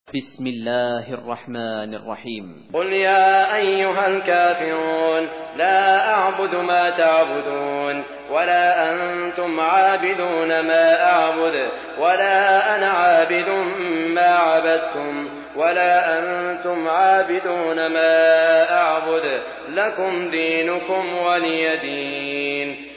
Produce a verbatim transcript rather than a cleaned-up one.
بسم الله الرحمن الرحيم. قل يا أيها الكافرون لا أعبد ما تعبدون ولا أنتم عابدون ما أعبد ولا أنا عابد ما عبدتم ولا أنتم عابدون ما أعبد لكم دينكم ولي دين.